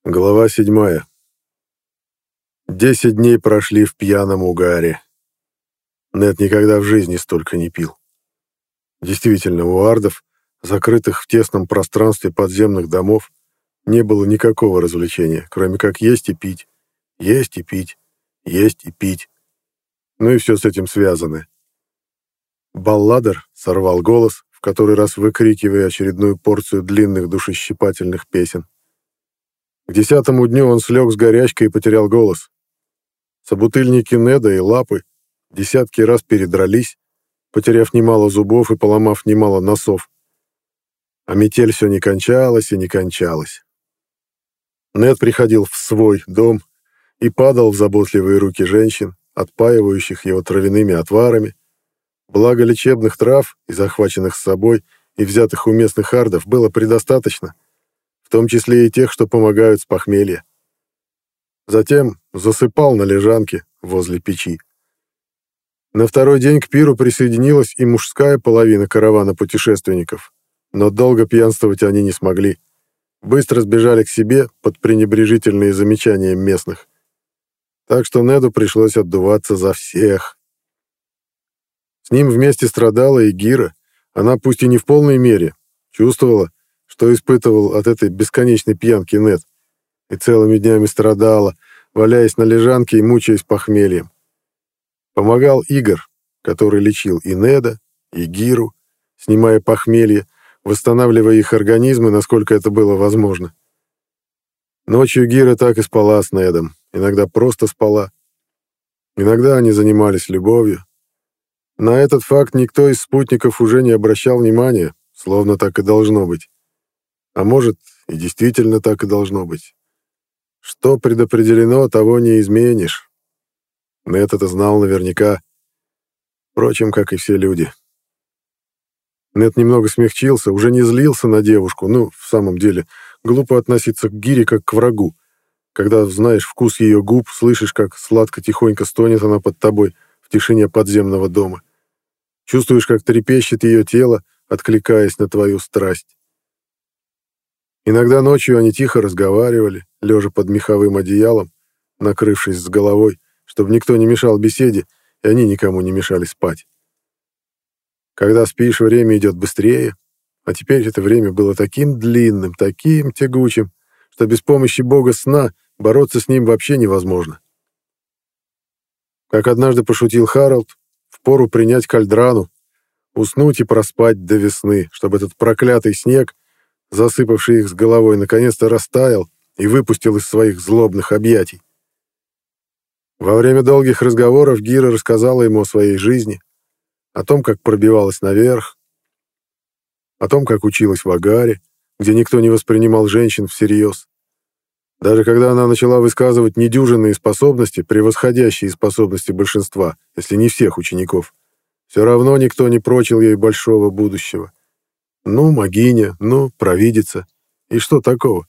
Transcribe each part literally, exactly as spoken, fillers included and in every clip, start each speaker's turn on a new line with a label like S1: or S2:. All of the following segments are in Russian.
S1: Глава седьмая. Десять дней прошли в пьяном угаре. Нед никогда в жизни столько не пил. Действительно, у ардов, закрытых в тесном пространстве подземных домов, не было никакого развлечения, кроме как есть и пить, есть и пить, есть и пить. Ну и все с этим связано. Балладер сорвал голос, в который раз выкрикивая очередную порцию длинных душещипательных песен. К десятому дню он слег с горячкой и потерял голос. Собутыльники Неда и Лапы десятки раз передрались, потеряв немало зубов и поломав немало носов. А метель все не кончалась и не кончалась. Нед приходил в свой дом и падал в заботливые руки женщин, отпаивающих его травяными отварами. Благо лечебных трав, и захваченных с собой, и взятых у местных ардов, было предостаточно, в том числе и тех, что помогают с похмелья. Затем засыпал на лежанке возле печи. На второй день к пиру присоединилась и мужская половина каравана путешественников, но долго пьянствовать они не смогли. Быстро сбежали к себе под пренебрежительные замечания местных. Так что Неду пришлось отдуваться за всех. С ним вместе страдала и Гира. Она, пусть и не в полной мере, чувствовала, что испытывал от этой бесконечной пьянки Нед, и целыми днями страдала, валяясь на лежанке и мучаясь похмельем. Помогал Игорь, который лечил и Неда, и Гиру, снимая похмелье, восстанавливая их организмы, насколько это было возможно. Ночью Гира так и спала с Недом, иногда просто спала. Иногда они занимались любовью. На этот факт никто из спутников уже не обращал внимания, словно так и должно быть. А может, и действительно так и должно быть. Что предопределено, того не изменишь. Нед это знал наверняка. Впрочем, как и все люди. Нед немного смягчился, уже не злился на девушку. Ну, в самом деле, глупо относиться к Гире как к врагу. Когда знаешь вкус ее губ, слышишь, как сладко-тихонько стонет она под тобой в тишине подземного дома. Чувствуешь, как трепещет ее тело, откликаясь на твою страсть. Иногда ночью они тихо разговаривали, лежа под меховым одеялом, накрывшись с головой, чтобы никто не мешал беседе, и они никому не мешали спать. Когда спишь, время идет быстрее, а теперь это время было таким длинным, таким тягучим, что без помощи бога сна бороться с ним вообще невозможно. Как однажды пошутил Харалд, впору принять кальдрану, уснуть и проспать до весны, чтобы этот проклятый снег, засыпавший их с головой, наконец-то растаял и выпустил из своих злобных объятий. Во время долгих разговоров Гира рассказала ему о своей жизни, о том, как пробивалась наверх, о том, как училась в Агаре, где никто не воспринимал женщин всерьез. Даже когда она начала высказывать недюжинные способности, превосходящие способности большинства, если не всех учеников, все равно никто не прочил ей большого будущего. Ну, могиня, ну, провидица. И что такого?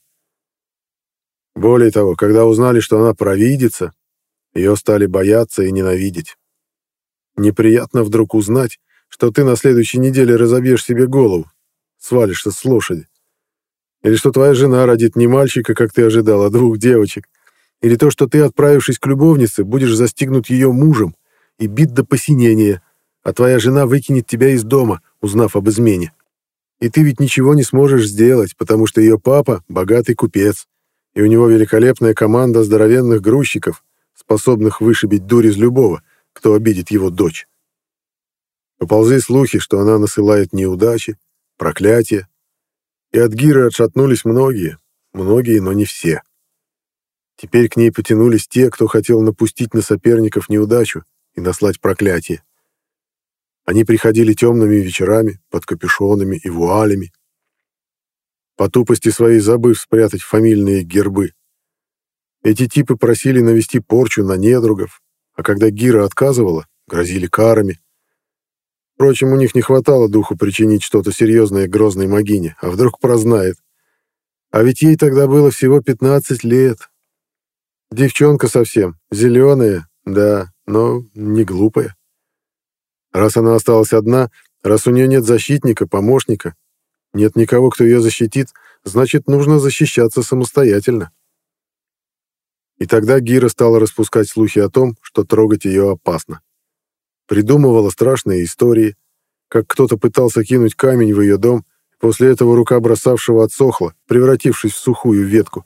S1: Более того, когда узнали, что она провидица, ее стали бояться и ненавидеть. Неприятно вдруг узнать, что ты на следующей неделе разобьешь себе голову, свалишься с лошади. Или что твоя жена родит не мальчика, как ты ожидал, а двух девочек. Или то, что ты, отправившись к любовнице, будешь застигнут ее мужем и бит до посинения, а твоя жена выкинет тебя из дома, узнав об измене. И ты ведь ничего не сможешь сделать, потому что ее папа — богатый купец, и у него великолепная команда здоровенных грузчиков, способных вышибить дурь из любого, кто обидит его дочь. Поползли слухи, что она насылает неудачи, проклятия, и от Гиры отшатнулись многие, многие, но не все. Теперь к ней потянулись те, кто хотел напустить на соперников неудачу и наслать проклятие. Они приходили темными вечерами, под капюшонами и вуалями, по тупости своей забыв спрятать фамильные гербы. Эти типы просили навести порчу на недругов, а когда Гира отказывала, грозили карами. Впрочем, у них не хватало духу причинить что-то серьезное грозной могине, а вдруг прознает. А ведь ей тогда было всего пятнадцать лет. Девчонка совсем, зеленая, да, но не глупая. Раз она осталась одна, раз у нее нет защитника, помощника, нет никого, кто ее защитит, значит, нужно защищаться самостоятельно. И тогда Гира стала распускать слухи о том, что трогать ее опасно. Придумывала страшные истории, как кто-то пытался кинуть камень в ее дом, после этого рука бросавшего отсохла, превратившись в сухую ветку.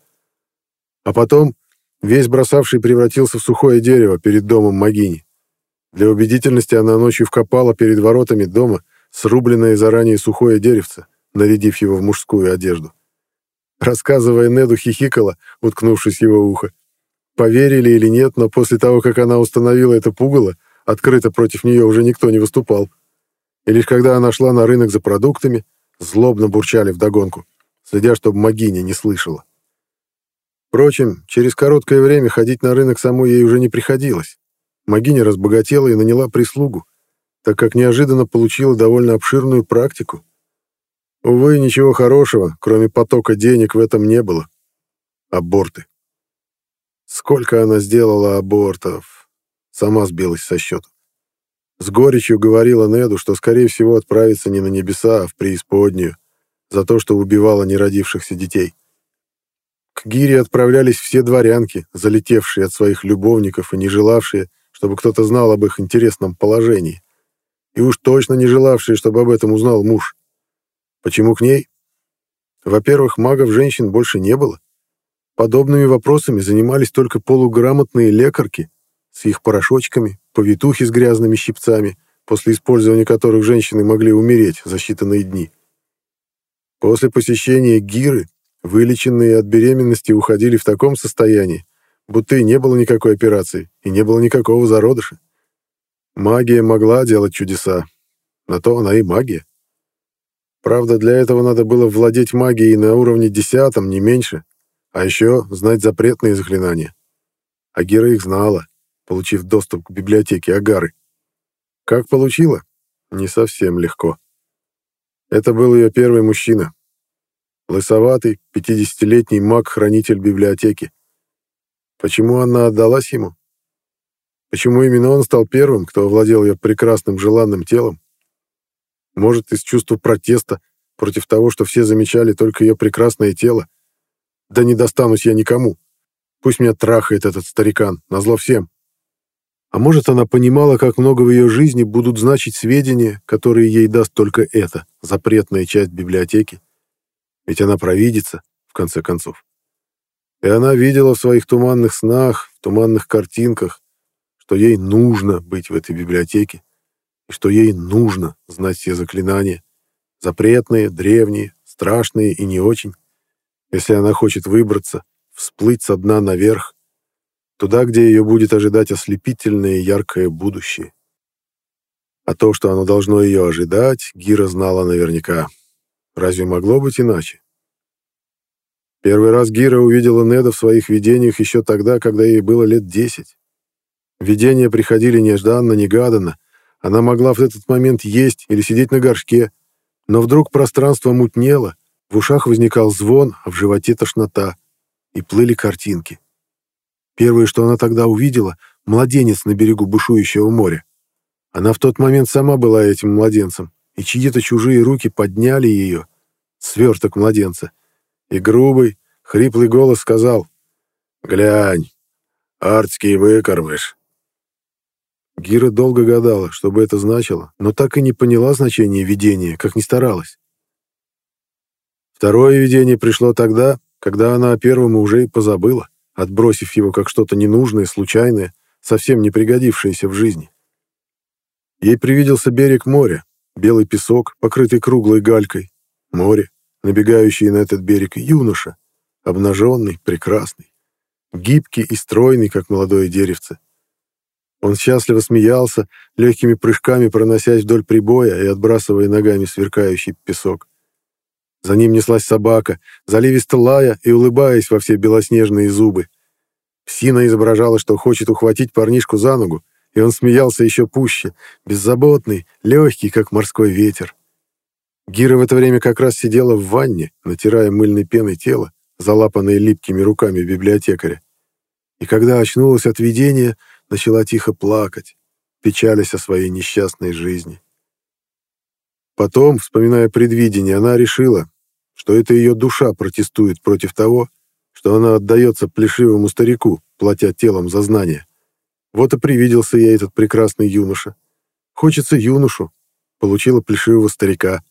S1: А потом весь бросавший превратился в сухое дерево перед домом Магини. Для убедительности она ночью вкопала перед воротами дома срубленное заранее сухое деревце, нарядив его в мужскую одежду. Рассказывая, Неду хихикала, уткнувшись в его ухо. Поверили или нет, но после того, как она установила это пугало, открыто против нее уже никто не выступал. И лишь когда она шла на рынок за продуктами, злобно бурчали вдогонку, следя, чтобы Магини не слышала. Впрочем, через короткое время ходить на рынок самой ей уже не приходилось. Магини разбогатела и наняла прислугу, так как неожиданно получила довольно обширную практику. Увы, ничего хорошего, кроме потока денег, в этом не было. Аборты. Сколько она сделала абортов. Сама сбилась со счета. С горечью говорила Неду, что, скорее всего, отправится не на небеса, а в преисподнюю, за то, что убивала неродившихся детей. К Гире отправлялись все дворянки, залетевшие от своих любовников и не желавшие, чтобы кто-то знал об их интересном положении. И уж точно не желавшие, чтобы об этом узнал муж. Почему к ней? Во-первых, магов-женщин больше не было. Подобными вопросами занимались только полуграмотные лекарки с их порошочками, повитухи с грязными щипцами, после использования которых женщины могли умереть за считанные дни. После посещения Гиры вылеченные от беременности уходили в таком состоянии, будто и не было никакой операции, и не было никакого зародыша. Магия могла делать чудеса, на то она и магия. Правда, для этого надо было владеть магией на уровне десятом, не меньше, а еще знать запретные заклинания. А Гира их знала, получив доступ к библиотеке Агары. Как получила? Не совсем легко. Это был ее первый мужчина. Лысоватый, пятидесятилетний маг-хранитель библиотеки. Почему она отдалась ему? Почему именно он стал первым, кто овладел ее прекрасным желанным телом? Может, из чувства протеста против того, что все замечали только ее прекрасное тело? Да не достанусь я никому. Пусть меня трахает этот старикан, назло всем. А может, она понимала, как много в ее жизни будут значить сведения, которые ей даст только эта запретная часть библиотеки. Ведь она провидица, в конце концов. И она видела в своих туманных снах, в туманных картинках, что ей нужно быть в этой библиотеке, и что ей нужно знать все заклинания, запретные, древние, страшные и не очень, если она хочет выбраться, всплыть со дна наверх, туда, где ее будет ожидать ослепительное и яркое будущее. А то, что оно должно ее ожидать, Гира знала наверняка. Разве могло быть иначе? Первый раз Гира увидела Неда в своих видениях еще тогда, когда ей было лет десять. Видения приходили нежданно-негаданно. Она могла в этот момент есть или сидеть на горшке, но вдруг пространство мутнело, в ушах возникал звон, а в животе тошнота, и плыли картинки. Первое, что она тогда увидела — младенец на берегу бушующего моря. Она в тот момент сама была этим младенцем, и чьи-то чужие руки подняли ее, сверток младенца, и грубый, хриплый голос сказал: «Глянь, артский выкормыш». Гира долго гадала, что бы это значило, но так и не поняла значения видения, как ни старалась. Второе видение пришло тогда, когда она о первом уже и позабыла, отбросив его как что-то ненужное, случайное, совсем не пригодившееся в жизни. Ей привиделся берег моря, белый песок, покрытый круглой галькой, море, набегающий на этот берег, юноша, обнаженный, прекрасный, гибкий и стройный, как молодое деревце. Он счастливо смеялся, легкими прыжками проносясь вдоль прибоя и отбрасывая ногами сверкающий песок. За ним неслась собака, заливисто лая и улыбаясь во все белоснежные зубы. Псина изображала, что хочет ухватить парнишку за ногу, и он смеялся еще пуще, беззаботный, легкий, как морской ветер. Гира в это время как раз сидела в ванне, натирая мыльной пеной тело, залапанное липкими руками библиотекаря. И когда очнулась от видения, начала тихо плакать, печалясь о своей несчастной жизни. Потом, вспоминая предвидение, она решила, что это ее душа протестует против того, что она отдается плешивому старику, платя телом за знания. Вот и привиделся ей этот прекрасный юноша. Хочется юношу, получила плешивого старика.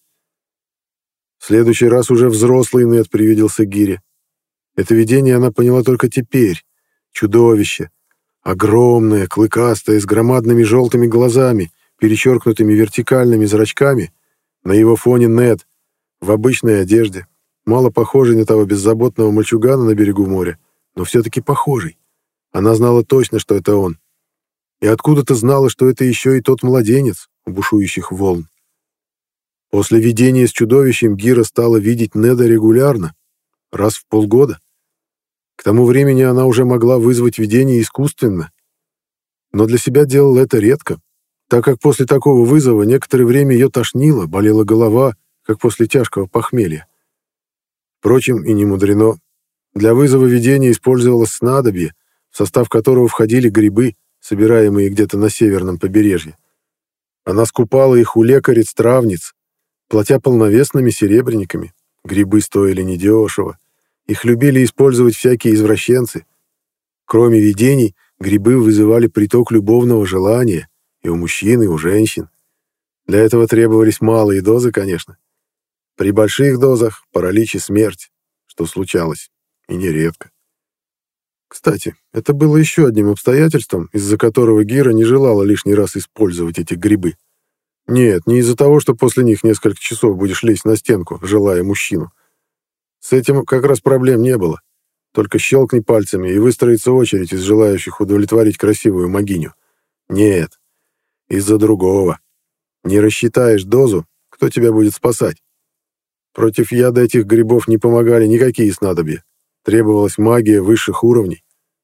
S1: В следующий раз уже взрослый Нед привиделся Гире. Это видение она поняла только теперь. Чудовище. Огромное, клыкастое, с громадными желтыми глазами, перечеркнутыми вертикальными зрачками. На его фоне Нед, в обычной одежде, мало похожий на того беззаботного мальчугана на берегу моря, но все-таки похожий. Она знала точно, что это он. И откуда-то знала, что это еще и тот младенец у бушующих волн. После видения с чудовищем Гира стала видеть Неда регулярно, раз в полгода. К тому времени она уже могла вызвать видение искусственно, но для себя делала это редко, так как после такого вызова некоторое время ее тошнило, болела голова, как после тяжкого похмелья. Впрочем, и не мудрено. Для вызова видения использовалось снадобье, в состав которого входили грибы, собираемые где-то на северном побережье. Она скупала их у лекарец-травниц, платя полновесными серебряниками. Грибы стоили недешево. Их любили использовать всякие извращенцы. Кроме видений, грибы вызывали приток любовного желания и у мужчин, и у женщин. Для этого требовались малые дозы, конечно. При больших дозах паралич и смерть, что случалось, и нередко. Кстати, это было еще одним обстоятельством, из-за которого Гира не желала лишний раз использовать эти грибы. Нет, не из-за того, что после них несколько часов будешь лезть на стенку, желая мужчину. С этим как раз проблем не было. Только щелкни пальцами, и выстроится очередь из желающих удовлетворить красивую могиню. Нет, из-за другого. Не рассчитаешь дозу, кто тебя будет спасать? Против яда этих грибов не помогали никакие снадобья. Требовалась магия высших уровней.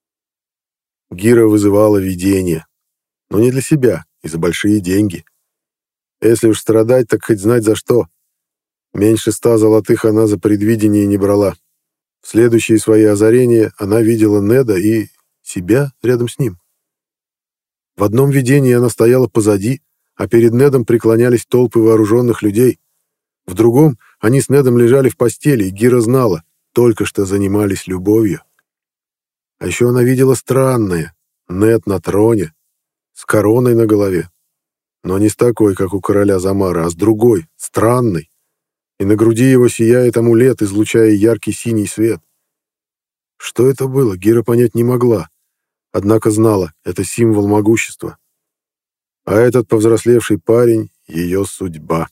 S1: Гира вызывала видение. Но не для себя, и за большие деньги. Если уж страдать, так хоть знать за что. Меньше ста золотых она за предвидение не брала. В следующие свои озарения она видела Неда и себя рядом с ним. В одном видении она стояла позади, а перед Недом преклонялись толпы вооруженных людей. В другом они с Недом лежали в постели, и Гира знала, только что занимались любовью. А еще она видела странное: Нед на троне, с короной на голове. Но не с такой, как у короля Замара, а с другой, странной. И на груди его сияет амулет, излучая яркий синий свет. Что это было, Гира понять не могла, однако знала, это символ могущества. А этот повзрослевший парень — ее судьба.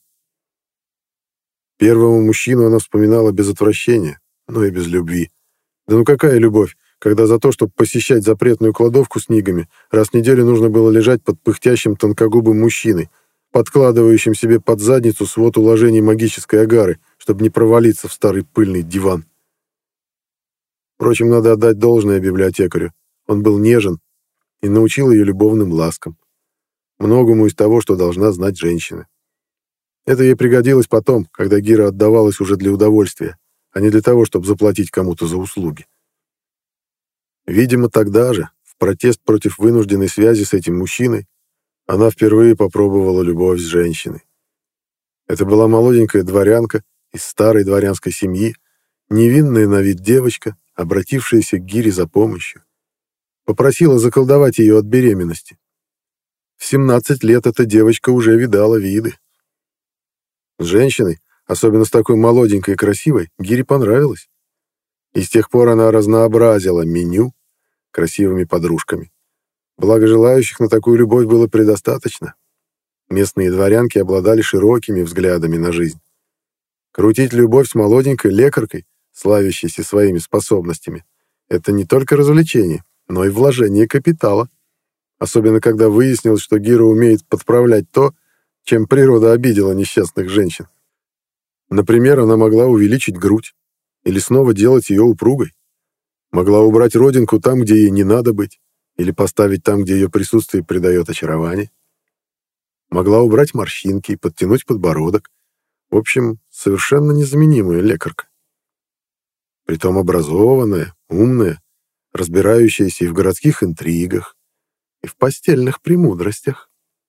S1: Первого мужчину она вспоминала без отвращения, но и без любви. Да ну какая любовь, когда за то, чтобы посещать запретную кладовку с нигами, раз в неделю нужно было лежать под пыхтящим тонкогубым мужчиной, подкладывающим себе под задницу свод уложений магической агары, чтобы не провалиться в старый пыльный диван. Впрочем, надо отдать должное библиотекарю. Он был нежен и научил ее любовным ласкам. Многому из того, что должна знать женщина. Это ей пригодилось потом, когда Гира отдавалась уже для удовольствия, а не для того, чтобы заплатить кому-то за услуги. Видимо, тогда же, в протест против вынужденной связи с этим мужчиной, она впервые попробовала любовь с женщиной. Это была молоденькая дворянка из старой дворянской семьи, невинная на вид девочка, обратившаяся к Гире за помощью. Попросила заколдовать ее от беременности. В семнадцать лет эта девочка уже видала виды. С женщиной, особенно с такой молоденькой и красивой, Гире понравилось. И с тех пор она разнообразила меню красивыми подружками. Благо желающих на такую любовь было предостаточно. Местные дворянки обладали широкими взглядами на жизнь. Крутить любовь с молоденькой лекаркой, славящейся своими способностями, это не только развлечение, но и вложение капитала. Особенно когда выяснилось, что Гира умеет подправлять то, чем природа обидела несчастных женщин. Например, она могла увеличить грудь или снова делать ее упругой. Могла убрать родинку там, где ей не надо быть, или поставить там, где ее присутствие придает очарование. Могла убрать морщинки и подтянуть подбородок. В общем, совершенно незаменимая лекарка. Притом образованная, умная, разбирающаяся и в городских интригах, и в постельных премудростях.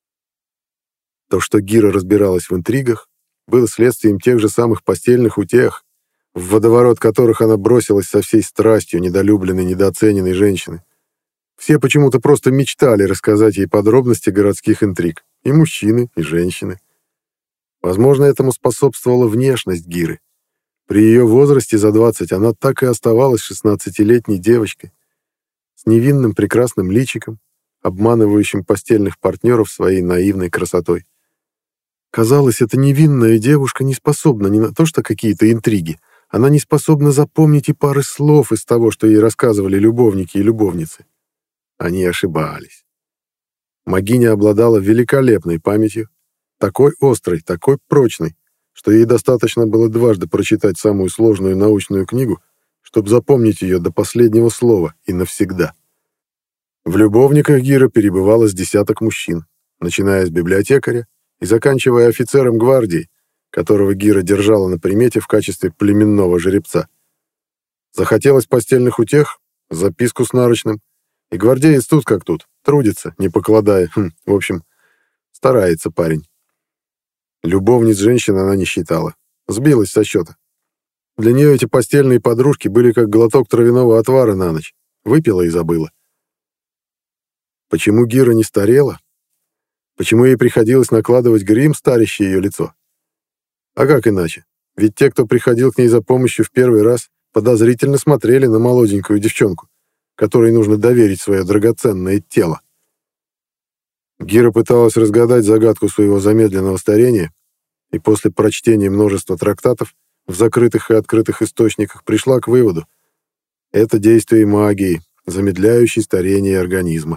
S1: То, что Гира разбиралась в интригах, было следствием тех же самых постельных утех, в водоворот которых она бросилась со всей страстью недолюбленной, недооцененной женщины. Все почему-то просто мечтали рассказать ей подробности городских интриг. И мужчины, и женщины. Возможно, этому способствовала внешность Гиры. При ее возрасте за двадцать она так и оставалась шестнадцатилетней девочкой с невинным прекрасным личиком, обманывающим постельных партнеров своей наивной красотой. Казалось, эта невинная девушка не способна ни на то, что какие-то интриги. Она не способна запомнить и пары слов из того, что ей рассказывали любовники и любовницы. Они ошибались. Могиня обладала великолепной памятью, такой острой, такой прочной, что ей достаточно было дважды прочитать самую сложную научную книгу, чтобы запомнить ее до последнего слова и навсегда. В любовниках Гира перебывало с десяток мужчин, начиная с библиотекаря и заканчивая офицером гвардии, которого Гира держала на примете в качестве племенного жеребца. Захотелось постельных утех, записку с нарочным, и гвардеец тут как тут, трудится, не покладая, хм, в общем, старается парень. Любовниц женщин она не считала, сбилась со счета. Для нее эти постельные подружки были как глоток травяного отвара на ночь, выпила и забыла. Почему Гира не старела? Почему ей приходилось накладывать грим, старящий ее лицо? А как иначе? Ведь те, кто приходил к ней за помощью в первый раз, подозрительно смотрели на молоденькую девчонку, которой нужно доверить свое драгоценное тело. Гира пыталась разгадать загадку своего замедленного старения, и после прочтения множества трактатов в закрытых и открытых источниках пришла к выводу: это действие магии, замедляющей старение организма.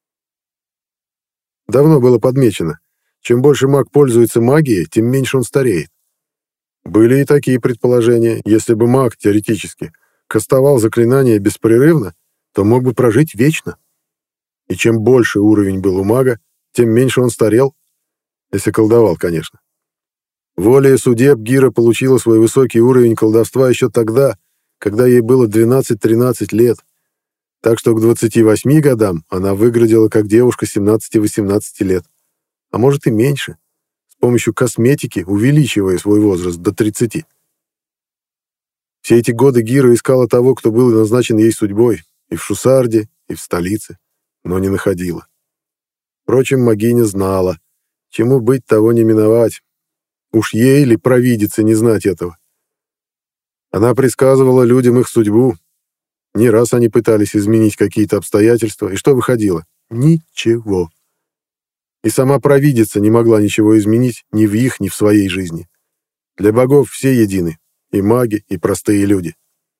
S1: Давно было подмечено, чем больше маг пользуется магией, тем меньше он стареет. Были и такие предположения: если бы маг, теоретически, кастовал заклинания беспрерывно, то мог бы прожить вечно. И чем больше уровень был у мага, тем меньше он старел, если колдовал, конечно. Волею судеб Гира получила свой высокий уровень колдовства еще тогда, когда ей было двенадцать-тринадцать лет, так что к двадцати восьми годам она выглядела как девушка семнадцати-восемнадцати лет, а может и меньше, с помощью косметики увеличивая свой возраст до тридцати. Все эти годы Гира искала того, кто был назначен ей судьбой, и в Шусарде, и в столице, но не находила. Впрочем, Могиня знала, чему быть, того не миновать. Уж ей ли провидице не знать этого? Она предсказывала людям их судьбу. Не раз они пытались изменить какие-то обстоятельства, и что выходило? Ничего. И сама провидица не могла ничего изменить ни в их, ни в своей жизни. Для богов все едины, и маги, и простые люди.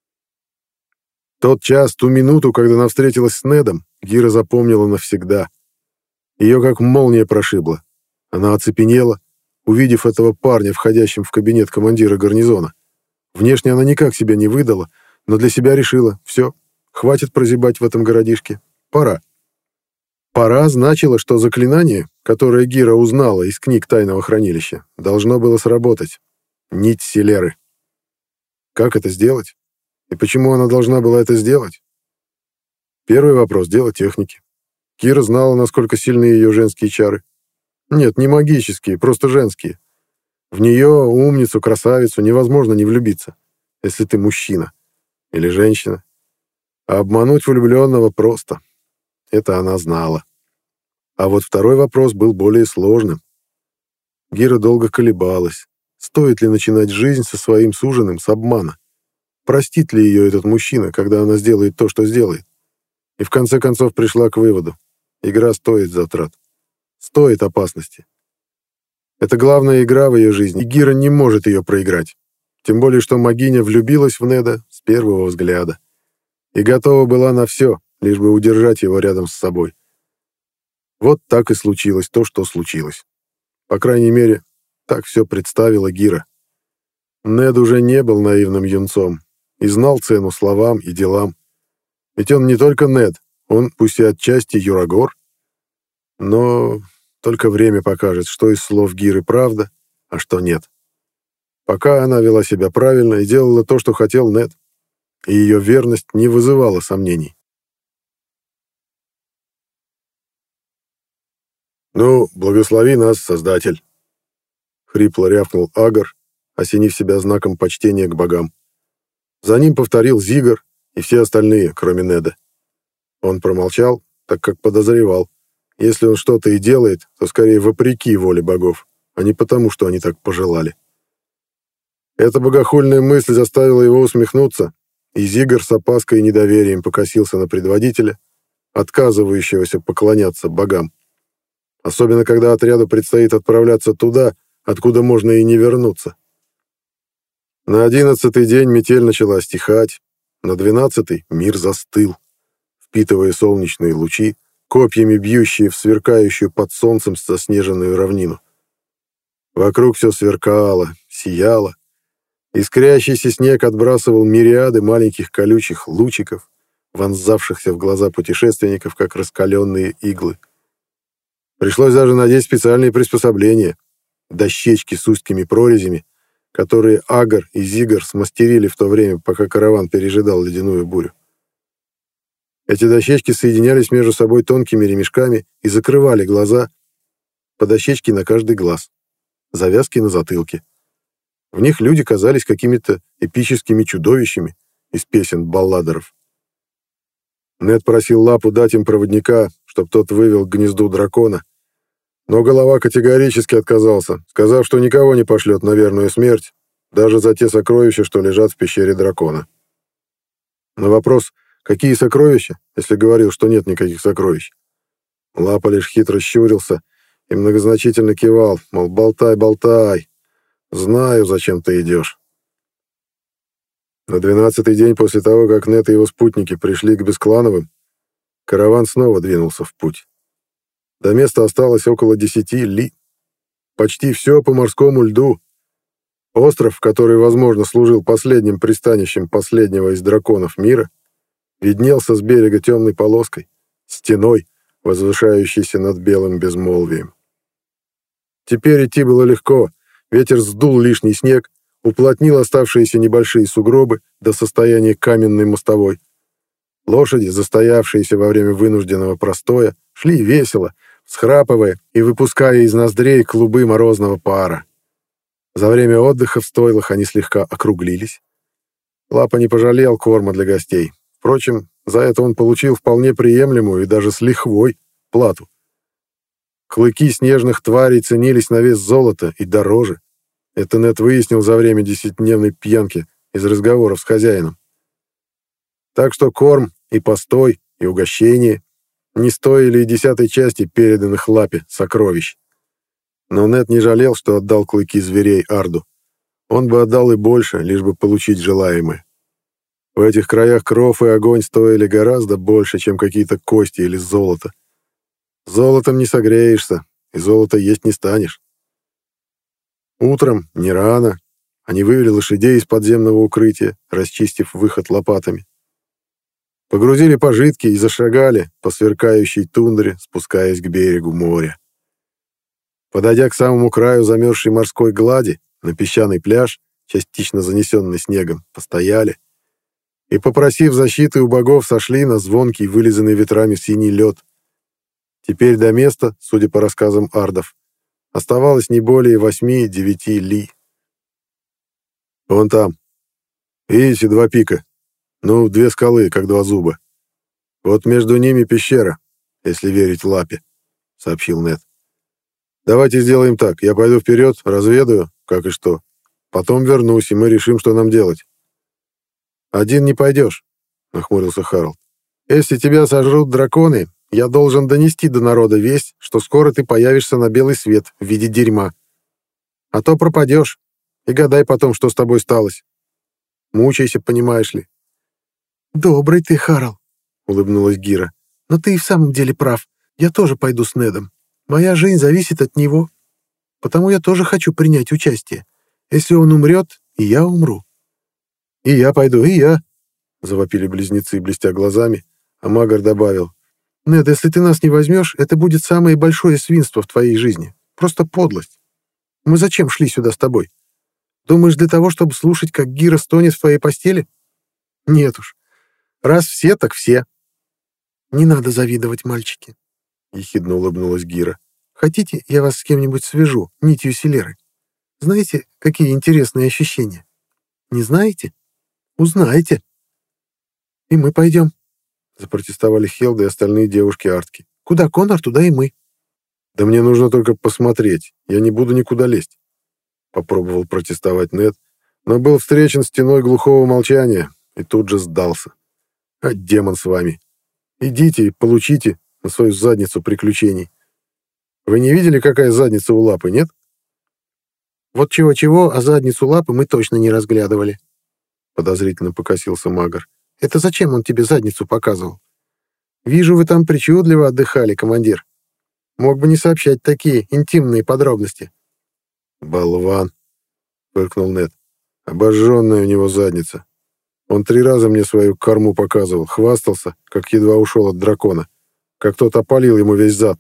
S1: Тот час, ту минуту, когда она встретилась с Недом, Гира запомнила навсегда. Ее как молния прошибла. Она оцепенела, увидев этого парня, входящим в кабинет командира гарнизона. Внешне она никак себя не выдала, но для себя решила: все, хватит прозябать в этом городишке, пора. Пора значило, что заклинание, которое Гира узнала из книг тайного хранилища, должно было сработать. Нить Селеры. Как это сделать? И почему она должна была это сделать? Первый вопрос — дело техники. Кира знала, насколько сильны ее женские чары. Нет, не магические, просто женские. В нее, умницу, красавицу, невозможно не влюбиться, если ты мужчина или женщина. А обмануть влюбленного просто. Это она знала. А вот второй вопрос был более сложным. Гира долго колебалась, стоит ли начинать жизнь со своим суженым с обмана. Простит ли ее этот мужчина, когда она сделает то, что сделает? И в конце концов пришла к выводу: игра стоит затрат, стоит опасности. Это главная игра в ее жизни, и Гира не может ее проиграть. Тем более, что Могиня влюбилась в Неда с первого взгляда и готова была на все, лишь бы удержать его рядом с собой. Вот так и случилось то, что случилось. По крайней мере, так все представила Гира. Нед уже не был наивным юнцом и знал цену словам и делам. Ведь он не только Нед, он, пусть и отчасти, Юрагор. Но только время покажет, что из слов Гиры правда, а что нет. Пока она вела себя правильно и делала то, что хотел Нед, и ее верность не вызывала сомнений. «Ну, благослови нас, Создатель!» — хрипло рявкнул Агар, осенив себя знаком почтения к богам. За ним повторил Зигар и все остальные, кроме Неда. Он промолчал, так как подозревал. Если он что-то и делает, то скорее вопреки воле богов, а не потому, что они так пожелали. Эта богохульная мысль заставила его усмехнуться, и Зигар с опаской и недоверием покосился на предводителя, отказывающегося поклоняться богам. Особенно, когда отряду предстоит отправляться туда, откуда можно и не вернуться. На одиннадцатый день метель начала стихать, на двенадцатый мир застыл, впитывая солнечные лучи, копьями бьющие в сверкающую под солнцем заснеженную равнину. Вокруг все сверкало, сияло. Искрящийся снег отбрасывал мириады маленьких колючих лучиков, вонзавшихся в глаза путешественников, как раскаленные иглы. Пришлось даже надеть специальные приспособления, дощечки с узкими прорезями, которые Агар и Зигар смастерили в то время, пока караван пережидал ледяную бурю. Эти дощечки соединялись между собой тонкими ремешками и закрывали глаза, по дощечке на каждый глаз, завязки на затылке. В них люди казались какими-то эпическими чудовищами из песен балладеров. Нед просил Лапу дать им проводника, чтоб тот вывел к гнезду дракона, но голова категорически отказался, сказав, что никого не пошлет на верную смерть, даже за те сокровища, что лежат в пещере дракона. На вопрос, какие сокровища, если говорил, что нет никаких сокровищ, Лапа лишь хитро щурился и многозначительно кивал, мол, болтай, болтай, знаю, зачем ты идешь. На двенадцатый день после того, как Нед и его спутники пришли к Бесклановым, караван снова двинулся в путь. До места осталось около десяти ли. Почти все по морскому льду. Остров, который, возможно, служил последним пристанищем последнего из драконов мира, виднелся с берега темной полоской, стеной, возвышающейся над белым безмолвием. Теперь идти было легко. Ветер сдул лишний снег, уплотнил оставшиеся небольшие сугробы до состояния каменной мостовой. Лошади, застоявшиеся во время вынужденного простоя, шли весело, всхрапывая и выпуская из ноздрей клубы морозного пара. За время отдыха в стойлах они слегка округлились. Лапа не пожалел корма для гостей. Впрочем, за это он получил вполне приемлемую и даже с лихвой плату. Клыки снежных тварей ценились на вес золота и дороже. Это Нед выяснил за время десятидневной пьянки из разговоров с хозяином. Так что корм и постой, и угощение не стоили и десятой части переданных Лапе сокровищ. Но Нед не жалел, что отдал клыки зверей Арду. Он бы отдал и больше, лишь бы получить желаемое. В этих краях кров и огонь стоили гораздо больше, чем какие-то кости или золото. Золотом не согреешься, и золото есть не станешь. Утром, не рано, они вывели лошадей из подземного укрытия, расчистив выход лопатами. Погрузили пожитки и зашагали по сверкающей тундре, спускаясь к берегу моря. Подойдя к самому краю замерзшей морской глади, на песчаный пляж, частично занесенный снегом, постояли и, попросив защиты у богов, сошли на звонкий, вылизанный ветрами синий лед. Теперь до места, судя по рассказам ардов, оставалось не более восьми-девяти ли. Вон там. Видите, два пика? Ну, две скалы, как два зуба. Вот между ними пещера, если верить Лапе, — сообщил Нед. Давайте сделаем так. Я пойду вперед, разведаю, как и что. Потом вернусь, и мы решим, что нам делать. Один не пойдешь, — нахмурился Харалд. Если тебя сожрут драконы, я должен донести до народа весть, что скоро ты появишься на белый свет в виде дерьма. А то пропадешь, и гадай потом, что с тобой сталось. Мучайся, понимаешь ли. «Добрый ты, Харал», — улыбнулась Гира. «Но ты и в самом деле прав. Я тоже пойду с Недом. Моя жизнь зависит от него. Потому я тоже хочу принять участие. Если он умрет, и я умру». «И я пойду, и я», — завопили близнецы, блестя глазами, а Магар добавил. «Нед, если ты нас не возьмешь, это будет самое большое свинство в твоей жизни. Просто подлость. Мы зачем шли сюда с тобой? Думаешь, для того, чтобы слушать, как Гира стонет в твоей постели? Нет уж. Раз все, так все». «Не надо завидовать, мальчики», — ехидно улыбнулась Гира. «Хотите, я вас с кем-нибудь свяжу, нитью Селеры? Знаете, какие интересные ощущения? Не знаете? Узнаете. И мы пойдем. — запротестовали Хелда и остальные девушки Артки. «Куда Конор, туда и мы». «Да мне нужно только посмотреть. Я не буду никуда лезть», — попробовал протестовать Нед, но был встречен стеной глухого молчания и тут же сдался. «А демон с вами. Идите и получите на свою задницу приключений. Вы не видели, какая задница у Лапы, нет?»
S2: «Вот чего-чего, а задницу Лапы мы точно не разглядывали», — подозрительно покосился Магар. «Это зачем он тебе задницу показывал? Вижу, вы там причудливо отдыхали, командир. Мог бы не сообщать такие интимные подробности».
S1: «Болван», — фыркнул Нед. «Обожженная у него задница. Он три раза мне свою корму показывал, хвастался, как едва ушел от дракона, как тот опалил ему весь зад.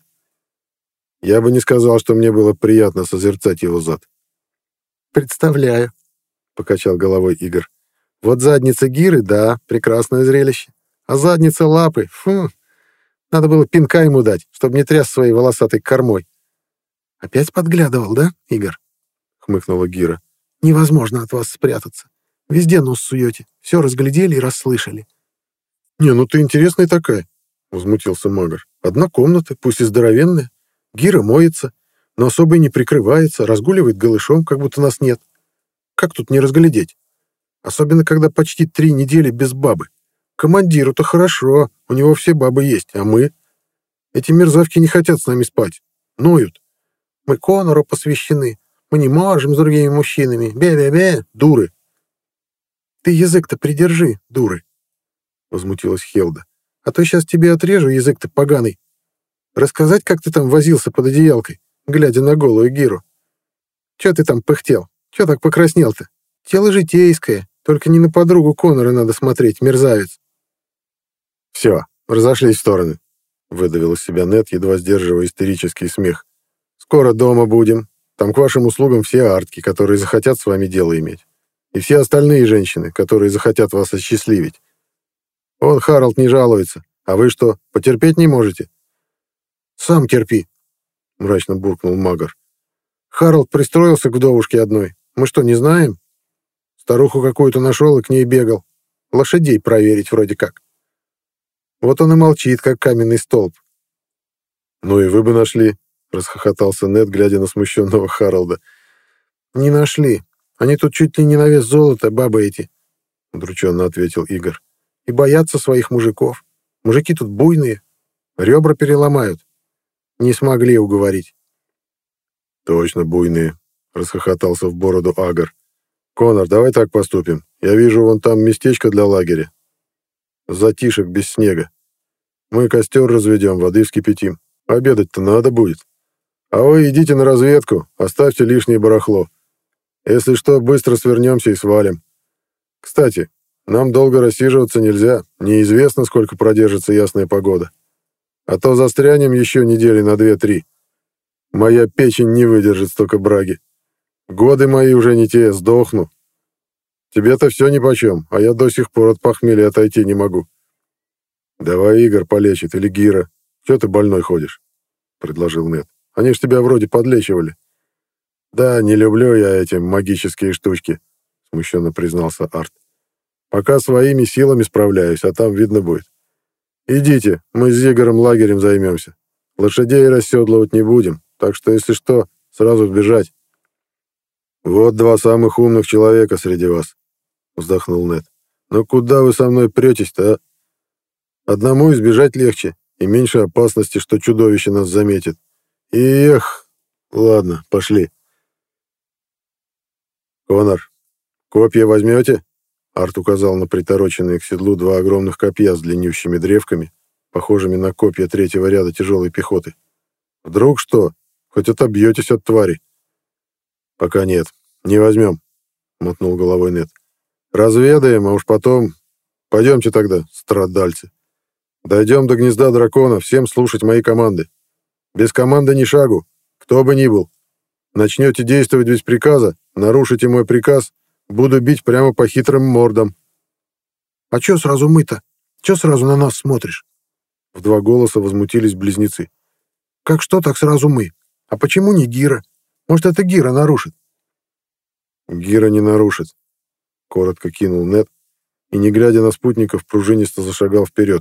S1: Я бы не сказал, что мне было приятно созерцать его зад».
S2: «Представляю», — покачал головой Игорь. «Вот задница Гиры, да, прекрасное зрелище. А задница Лапы, фу, надо было пинка ему дать, чтобы не тряс своей волосатой кормой». «Опять подглядывал, да, Игорь?» — хмыкнула Гира. «Невозможно от вас спрятаться. Везде нос суете, все разглядели и расслышали».
S1: «Не, ну ты интересная такая», — возмутился Магар. «Одна комната, пусть и здоровенная. Гира моется, но особо и не прикрывается, разгуливает голышом, как будто нас нет. Как тут не разглядеть? Особенно, когда почти три недели без бабы. Командиру-то хорошо, у него все бабы есть, а мы? Эти мерзавки не хотят с нами спать, ноют. Мы Конору посвящены, мы не можем с другими мужчинами, бе-бе-бе, дуры». «Ты язык-то придержи, дуры», — возмутилась Хелда. «А то сейчас тебе отрежу язык-то поганый. Рассказать, как ты там возился под одеялкой, глядя на голую Гиру? Че ты там пыхтел? Че так покраснел-то? Тело житейское, только не на подругу Конора надо смотреть, мерзавец». «Все, разошлись в стороны», — выдавил из себя Нед, едва сдерживая истерический смех. «Скоро дома будем. Там к вашим услугам все артки, которые захотят с вами дело иметь. И все остальные женщины, которые захотят вас осчастливить. Он, Харалд, не жалуется. А вы что, потерпеть не можете?»
S2: «Сам терпи», — мрачно буркнул Магар. «Харалд пристроился к вдовушке одной. Мы что, не знаем? Старуху какую-то нашел и к ней бегал. Лошадей проверить вроде как. Вот он и молчит, как каменный столб».
S1: «Ну и вы бы нашли», — расхохотался Нед, глядя на смущенного Харалда.
S2: «Не нашли. Они тут чуть ли не на вес золота, бабы эти», — удрученно ответил Игорь. «И боятся своих мужиков. Мужики тут буйные. Ребра переломают. Не смогли уговорить».
S1: «Точно буйные», — расхохотался в бороду Агар. «Конор, давай так поступим. Я вижу вон там местечко для лагеря. Затишек без снега. Мы костер разведем, воды вскипятим. Обедать-то надо будет. А вы идите на разведку, оставьте лишнее барахло. Если что, быстро свернемся и свалим. Кстати, нам долго рассиживаться нельзя. Неизвестно, сколько продержится ясная погода. А то застрянем еще недели на две-три. Моя печень не выдержит столько браги. Годы мои уже не те, сдохну. Тебе-то все нипочем, а я до сих пор от похмелья отойти не могу. Давай Игорь полечит или Гира. Че ты больной ходишь?» — предложил Нед. «Они ж тебя вроде подлечивали». «Да, не люблю я эти магические штучки», — смущенно признался Арт. «Пока своими силами справляюсь, а там видно будет. Идите, мы с Зигором лагерем займемся. Лошадей расседлывать не будем, так что, если что, сразу бежать». «Вот два самых умных человека среди вас», — вздохнул Нед. «Но куда вы со мной претесь-то, а? Одному избежать легче и меньше опасности, что чудовище нас заметит. И эх, ладно, пошли». «Конор, копья возьмете?» Арт указал на притороченные к седлу два огромных копья с длиннющими древками, похожими на копья третьего ряда тяжелой пехоты. «Вдруг что? Хоть отобьетесь от твари». «Пока нет, не возьмем», — мотнул головой Нед. «Разведаем, а уж потом... Пойдемте тогда, страдальцы. Дойдем до гнезда дракона, всем слушать мои команды. Без команды ни шагу, кто бы ни был. Начнете действовать без приказа, нарушите мой приказ, буду бить прямо по хитрым мордам».
S2: «А чё сразу мы-то? Чё сразу на нас смотришь?»
S1: В два голоса возмутились близнецы.
S2: «Как что, так сразу мы. А почему не Гира? Может, это Гира нарушит?»
S1: «Гира не нарушит», — коротко кинул Нед и, не глядя на спутников, пружинисто зашагал вперед,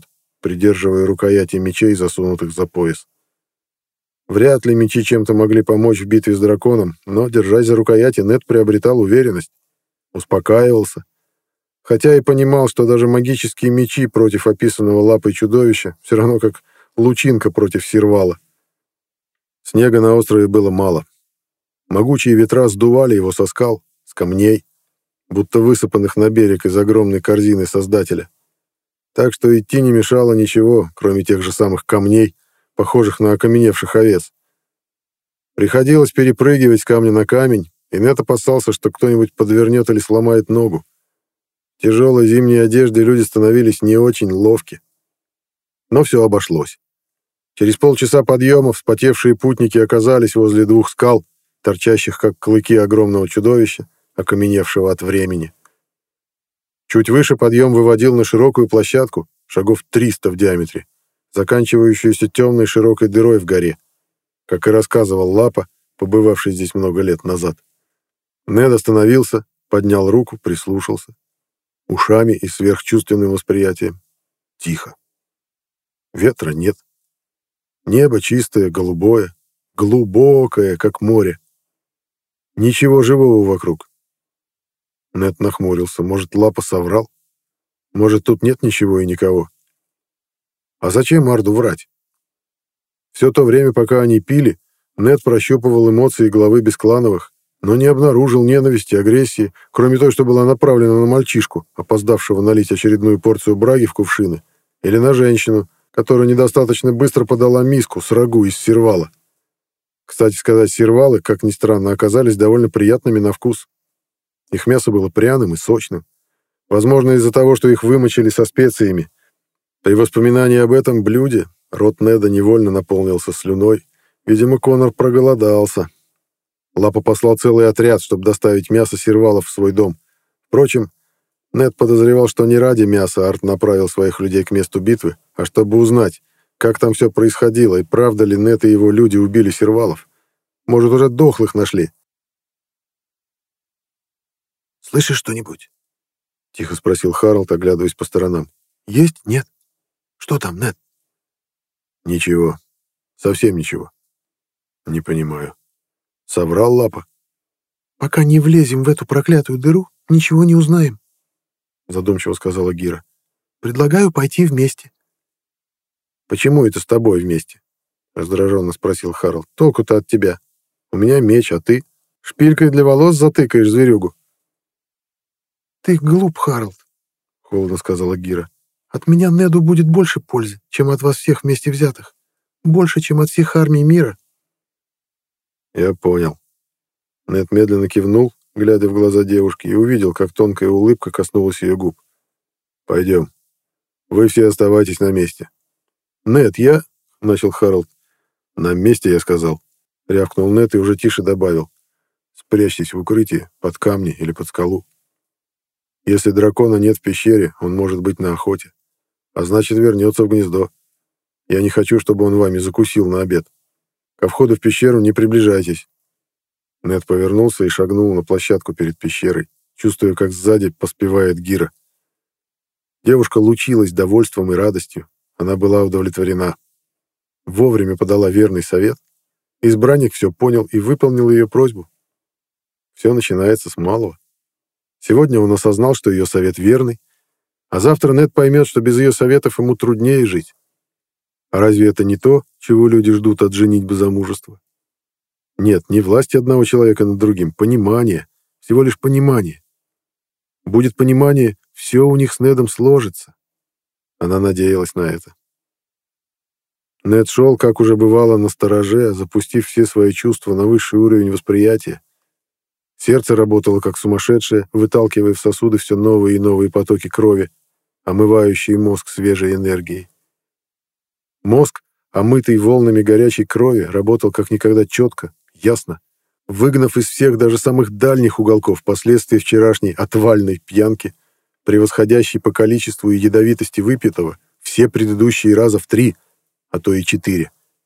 S1: придерживая рукояти мечей, засунутых за пояс. Вряд ли мечи чем-то могли помочь в битве с драконом, но, держась за рукояти, Нед приобретал уверенность, успокаивался, хотя и понимал, что даже магические мечи против описанного лапой чудовища все равно как лучинка против сервала. Снега на острове было мало. Могучие ветра сдували его со скал, с камней, будто высыпанных на берег из огромной корзины Создателя. Так что идти не мешало ничего, кроме тех же самых камней, похожих на окаменевших овец. Приходилось перепрыгивать с камня на камень, и Нед опасался, что кто-нибудь подвернет или сломает ногу. В тяжелой зимней одежде люди становились не очень ловки. Но все обошлось. Через полчаса подъема вспотевшие путники оказались возле двух скал, торчащих как клыки огромного чудовища, окаменевшего от времени. Чуть выше подъем выводил на широкую площадку, шагов триста в диаметре, заканчивающуюся темной широкой дырой в горе, как и рассказывал Лапа, побывавший здесь много лет назад. Нед остановился, поднял руку, прислушался. Ушами и сверхчувственным восприятием. Тихо. Ветра нет. Небо чистое, голубое, глубокое, как море. Ничего живого вокруг. Нед нахмурился. Может, Лапа соврал? Может, тут нет ничего и никого? А зачем Арду врать? Все то время, пока они пили, Нед прощупывал эмоции главы Бесклановых, но не обнаружил ненависти, агрессии, кроме той, что была направлена на мальчишку, опоздавшего налить очередную порцию браги в кувшины, или на женщину, которая недостаточно быстро подала миску с рагу из сервала. Кстати сказать, сервалы, как ни странно, оказались довольно приятными на вкус. Их мясо было пряным и сочным. Возможно, из-за того, что их вымочили со специями. При воспоминании об этом блюде рот Неда невольно наполнился слюной. Видимо, Конор проголодался. Лапа послал целый отряд, чтобы доставить мясо сервалов в свой дом. Впрочем, Нед подозревал, что не ради мяса Арт направил своих людей к месту битвы, а чтобы узнать, как там все происходило, и правда ли Нед и его люди убили сервалов. Может, уже дохлых нашли.
S2: «Слышишь что-нибудь?»
S1: — тихо спросил Харалд, оглядываясь по сторонам.
S2: «Есть? Нет? Что там, Нед?»
S1: «Ничего. Совсем ничего. Не понимаю. Соврал Лапа?»
S2: «Пока не влезем в эту проклятую дыру, ничего не узнаем», — задумчиво сказала Гира. «Предлагаю пойти вместе».
S1: «Почему это с тобой вместе?» — раздраженно спросил Харалд. «Толку-то от тебя. У меня меч, а ты шпилькой для волос затыкаешь зверюгу».
S2: «Ты глуп, Харалд», — холодно сказала Гира. «От меня Неду будет больше пользы, чем от вас всех вместе взятых. Больше, чем от всех армий мира».
S1: «Я понял». Нед медленно кивнул, глядя в глаза девушки, и увидел, как тонкая улыбка коснулась ее губ. «Пойдем. Вы все оставайтесь на месте». «Нед, я...» — начал Харалд. «На месте, я сказал». Рявкнул Нед и уже тише добавил. «Спрячьтесь в укрытии, под камни или под скалу. Если дракона нет в пещере, он может быть на охоте. А значит, вернется в гнездо. Я не хочу, чтобы он вами закусил на обед. Ко входу в пещеру не приближайтесь». Нед повернулся и шагнул на площадку перед пещерой, чувствуя, как сзади поспевает Гира. Девушка лучилась довольством и радостью. Она была удовлетворена. Вовремя подала верный совет. Избранник все понял и выполнил ее просьбу. Все начинается с малого. Сегодня он осознал, что ее совет верный, а завтра Нед поймет, что без ее советов ему труднее жить. А разве это не то, чего люди ждут от женитьбы замужества? Нет, не власти одного человека над другим, понимание, всего лишь понимание. Будет понимание, все у них с Недом сложится. Она надеялась на это. Нед шел, как уже бывало, на стороже, запустив все свои чувства на высший уровень восприятия. Сердце работало как сумасшедшее, выталкивая в сосуды все новые и новые потоки крови, омывающие мозг свежей энергией. Мозг, омытый волнами горячей крови, работал как никогда четко, ясно, выгнав из всех даже самых дальних уголков последствия вчерашней отвальной пьянки, превосходящей по количеству и ядовитости выпитого все предыдущие раза в три, а то и четыре.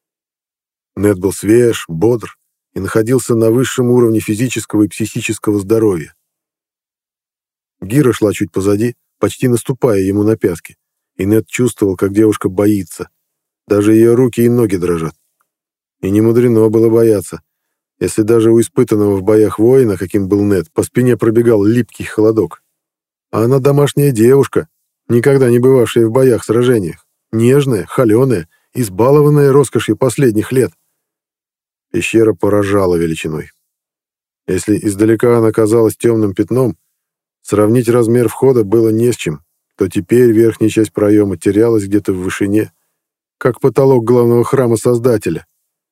S1: Нед был свеж, бодр и находился на высшем уровне физического и психического здоровья. Гира шла чуть позади, почти наступая ему на пятки, и Нед чувствовал, как девушка боится. Даже ее руки и ноги дрожат. И не мудрено было бояться, если даже у испытанного в боях воина, каким был Нед, по спине пробегал липкий холодок. А она домашняя девушка, никогда не бывавшая в боях-сражениях, нежная, холеная, избалованная роскошью последних лет. Пещера поражала величиной. Если издалека она казалась темным пятном, сравнить размер входа было не с чем, то теперь верхняя часть проема терялась где-то в вышине, как потолок главного храма Создателя.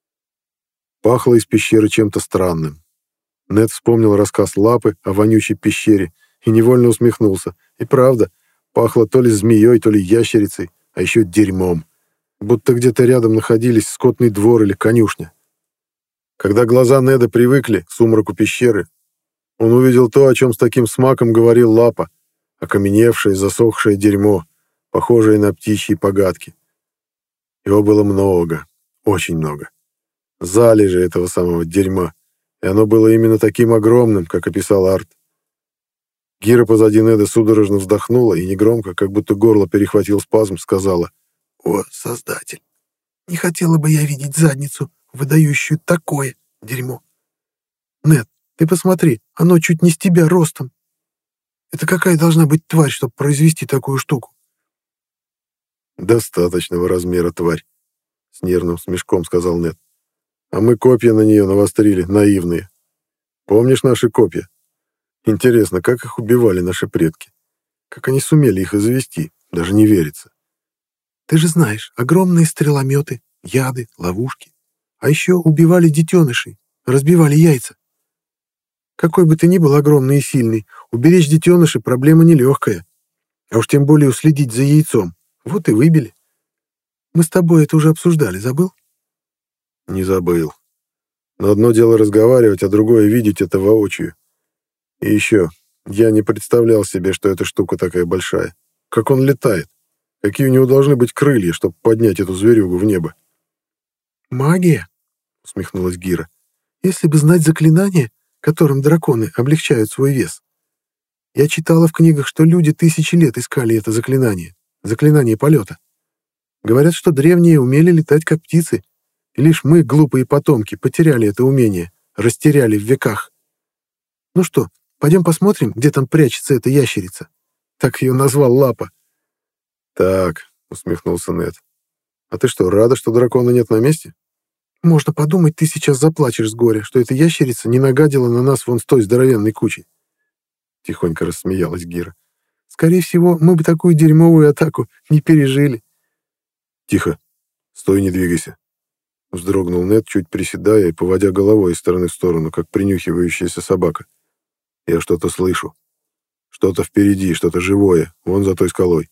S1: Пахло из пещеры чем-то странным. Нед вспомнил рассказ Лапы о вонючей пещере и невольно усмехнулся. И правда, пахло то ли змеей, то ли ящерицей, а еще дерьмом. Будто где-то рядом находились скотный двор или конюшня. Когда глаза Неда привыкли к сумраку пещеры, он увидел то, о чем с таким смаком говорил Лапа, окаменевшее, засохшее дерьмо, похожее на птичьи погадки. Его было много, очень много. Залежи этого самого дерьма, и оно было именно таким огромным, как описал Арт. Гира позади Неда судорожно вздохнула и негромко, как будто горло перехватил спазм, сказала: «О, Создатель, не хотела бы я видеть задницу, выдающую такое дерьмо. Нед, ты посмотри, оно чуть не с тебя ростом. Это какая должна быть тварь, чтобы произвести такую штуку?» «Достаточного размера тварь», — с нервным смешком сказал Нед. «А мы копья на нее навострили, наивные. Помнишь наши копья? Интересно, как их убивали наши предки? Как они сумели их извести? Даже не верится».
S2: «Ты же знаешь, огромные стрелометы, яды, ловушки. А еще убивали детенышей, разбивали яйца. Какой бы ты ни был огромный и сильный, уберечь детенышей проблема нелегкая. А уж тем более уследить за яйцом. Вот и выбили. Мы с тобой это уже обсуждали, забыл?»
S1: «Не забыл. Но одно дело разговаривать, а другое видеть это воочию. И еще, я не представлял себе, что эта штука такая большая. Как он летает? Какие у него должны быть крылья, чтобы поднять эту зверюгу в небо?»
S2: «Магия», — усмехнулась Гира. «Если бы знать заклинания, которым драконы облегчают свой вес. Я читала в книгах, что люди тысячи лет искали это заклинание, заклинание полета. Говорят, что древние умели летать как птицы, и лишь мы, глупые потомки, потеряли это умение, растеряли в веках. Ну что, пойдем посмотрим, где там прячется эта ящерица?» Так ее назвал Лапа.
S1: «Так», — усмехнулся Нед. «А ты что, рада, что дракона нет на месте?»
S2: «Можно подумать, ты сейчас заплачешь с горя, что эта ящерица не нагадила на нас вон с той здоровенной кучей».
S1: Тихонько рассмеялась Гира.
S2: «Скорее всего, мы бы такую дерьмовую атаку не пережили».
S1: «Тихо. Стой, не двигайся». Вздрогнул Нед, чуть приседая и поводя головой из стороны в сторону, как принюхивающаяся собака. «Я что-то слышу. Что-то впереди, что-то живое, вон за той скалой».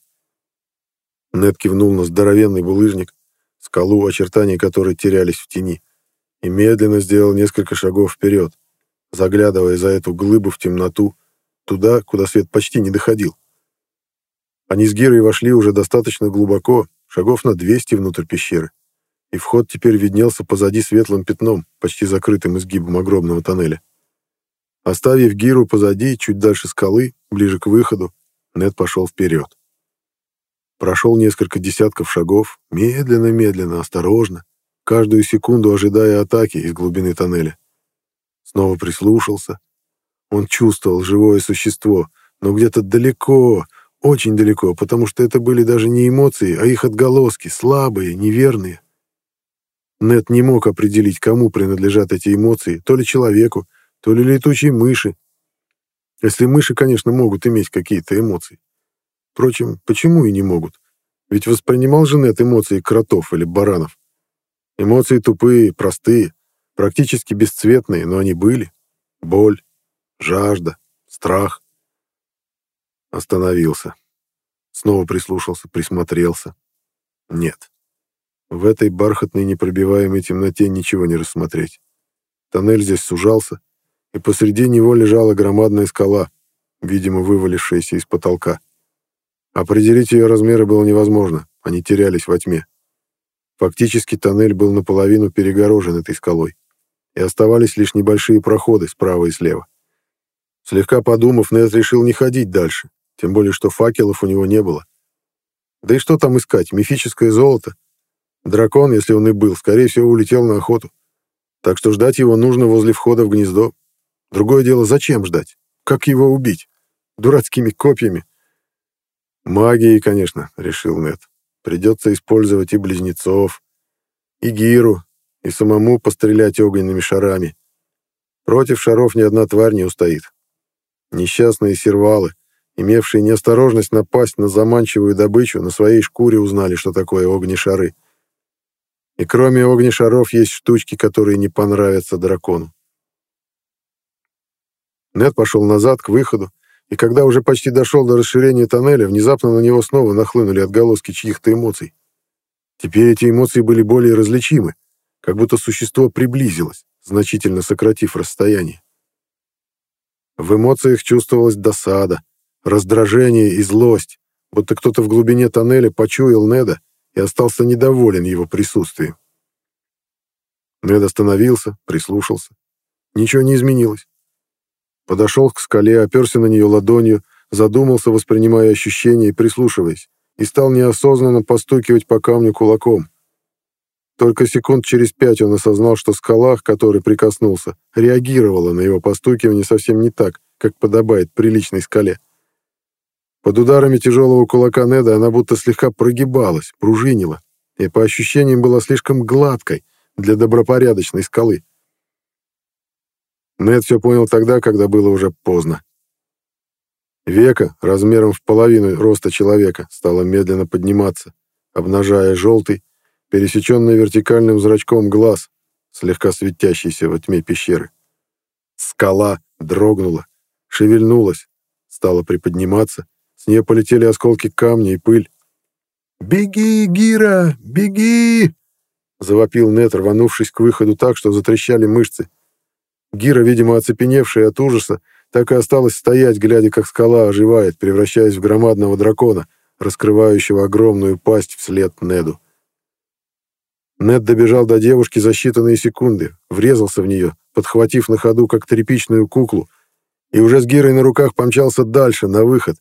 S1: Нед кивнул на здоровенный булыжник, скалу, очертания которой терялись в тени, и медленно сделал несколько шагов вперед, заглядывая за эту глыбу в темноту, туда, куда свет почти не доходил. Они с Гирой вошли уже достаточно глубоко, шагов на двести внутрь пещеры, и вход теперь виднелся позади светлым пятном, почти закрытым изгибом огромного тоннеля. Оставив Гиру позади, чуть дальше скалы, ближе к выходу, Нед пошел вперед. Прошел несколько десятков шагов, медленно-медленно, осторожно, каждую секунду ожидая атаки из глубины тоннеля. Снова прислушался. Он чувствовал живое существо, но где-то далеко, очень далеко, потому что это были даже не эмоции, а их отголоски, слабые, неверные. Нед не мог определить, кому принадлежат эти эмоции, то ли человеку, то ли летучей мыши. Если мыши, конечно, могут иметь какие-то эмоции. Впрочем, почему и не могут? Ведь воспринимал же Нед эмоции кротов или баранов. Эмоции тупые, простые, практически бесцветные, но они были. Боль, жажда, страх. Остановился. Снова прислушался, присмотрелся. Нет. В этой бархатной непробиваемой темноте ничего не рассмотреть. Тоннель здесь сужался, и посреди него лежала громадная скала, видимо, вывалившаяся из потолка. Определить ее размеры было невозможно, они терялись во тьме. Фактически тоннель был наполовину перегорожен этой скалой, и оставались лишь небольшие проходы справа и слева. Слегка подумав, Нед решил не ходить дальше, тем более что факелов у него не было. Да и что там искать? Мифическое золото? Дракон, если он и был, скорее всего, улетел на охоту. Так что ждать его нужно возле входа в гнездо. Другое дело, зачем ждать? Как его убить? Дурацкими копьями? Магией, конечно, решил Нед. Придется использовать и близнецов, и Гиру, и самому пострелять огненными шарами. Против шаров ни одна тварь не устоит. Несчастные сервалы, имевшие неосторожность напасть на заманчивую добычу, на своей шкуре узнали, что такое огнешары. И кроме огнешаров есть штучки, которые не понравятся дракону. Нед пошел назад, к выходу, и когда уже почти дошел до расширения тоннеля, внезапно на него снова нахлынули отголоски чьих-то эмоций. Теперь эти эмоции были более различимы, как будто существо приблизилось, значительно сократив расстояние. В эмоциях чувствовалась досада, раздражение и злость, будто кто-то в глубине тоннеля почуял Неда и остался недоволен его присутствием. Нед остановился, прислушался. Ничего не изменилось. Подошел к скале, оперся на нее ладонью, задумался, воспринимая ощущения и прислушиваясь, и стал неосознанно постукивать по камню кулаком. Только секунд через пять он осознал, что скала, к которой прикоснулся, реагировала на его постукивание совсем не так, как подобает приличной скале. Под ударами тяжелого кулака Неда она будто слегка прогибалась, пружинила, и по ощущениям была слишком гладкой для добропорядочной скалы. Нед все понял тогда, когда было уже поздно. Века, размером в половину роста человека, стало медленно подниматься, обнажая желтый, пересеченный вертикальным зрачком глаз, слегка светящийся во тьме пещеры. Скала дрогнула, шевельнулась, стала приподниматься, с нее полетели осколки камня и пыль. «Беги, Гира, беги!» — завопил Нед, рванувшись к выходу так, что затрещали мышцы. Гира, видимо, оцепеневшая от ужаса, так и осталась стоять, глядя, как скала оживает, превращаясь в громадного дракона, раскрывающего огромную пасть вслед Неду. Нед добежал до девушки за считанные секунды, врезался в нее, подхватив на ходу, как тряпичную куклу, и уже с Гирой на руках помчался дальше, на выход.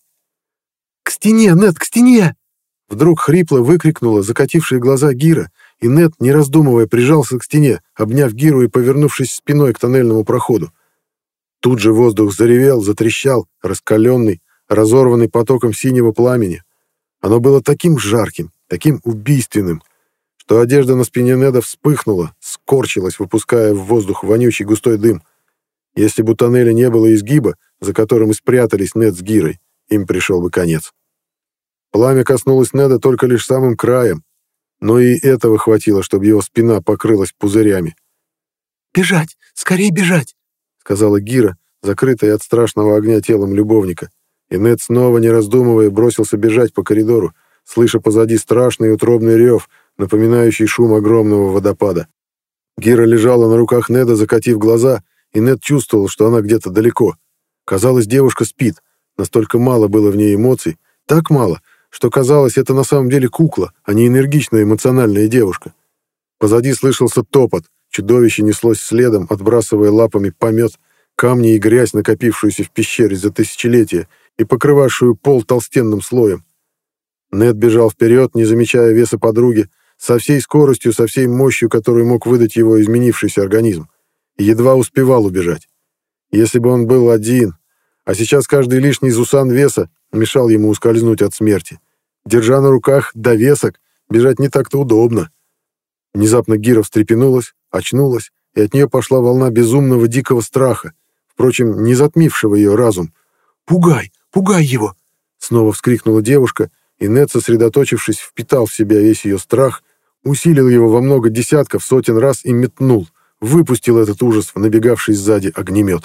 S1: «К стене, Нед, к стене!» Вдруг хрипло выкрикнула закатившие глаза Гира, и Нед, не раздумывая, прижался к стене, обняв Гиру и повернувшись спиной к тоннельному проходу. Тут же воздух заревел, затрещал, раскаленный, разорванный потоком синего пламени. Оно было таким жарким, таким убийственным, что одежда на спине Неда вспыхнула, скорчилась, выпуская в воздух вонючий густой дым. Если бы у тоннеля не было изгиба, за которым и спрятались Нед с Гирой, им пришел бы конец. Пламя коснулось Неда только лишь самым краем, но и этого хватило, чтобы его спина покрылась пузырями. «Бежать! Скорее бежать!» — сказала Гира, закрытая от страшного огня телом любовника, и Нед, снова не раздумывая, бросился бежать по коридору, слыша позади страшный утробный рев, напоминающий шум огромного водопада. Гира лежала на руках Неда, закатив глаза, и Нед чувствовал, что она где-то далеко. Казалось, девушка спит, настолько мало было в ней эмоций, так мало, что казалось, это на самом деле кукла, а не энергичная эмоциональная девушка. Позади слышался топот, чудовище неслось следом, отбрасывая лапами помет, камни и грязь, накопившуюся в пещере за тысячелетия и покрывавшую пол толстенным слоем. Нед бежал вперед, не замечая веса подруги, со всей скоростью, со всей мощью, которую мог выдать его изменившийся организм, и едва успевал убежать. Если бы он был один, а сейчас каждый лишний зусан веса мешал ему ускользнуть от смерти. Держа на руках довесок, бежать не так-то удобно. Внезапно Гира встрепенулась, очнулась, и от нее пошла волна безумного дикого страха, впрочем, не затмившего ее разум. «Пугай! Пугай его!» Снова вскрикнула девушка, и Нед, сосредоточившись, впитал в себя весь ее страх, усилил его во много десятков, сотен раз и метнул, выпустил этот ужас в набегавший сзади огнемет.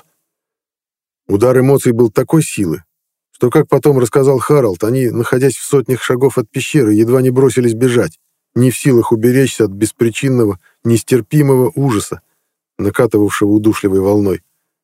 S1: Удар эмоций был такой силы, что, как потом рассказал Харалд, они, находясь в сотнях шагов от пещеры, едва не бросились бежать, не в силах уберечься от беспричинного, нестерпимого ужаса, накатывавшего удушливой волной.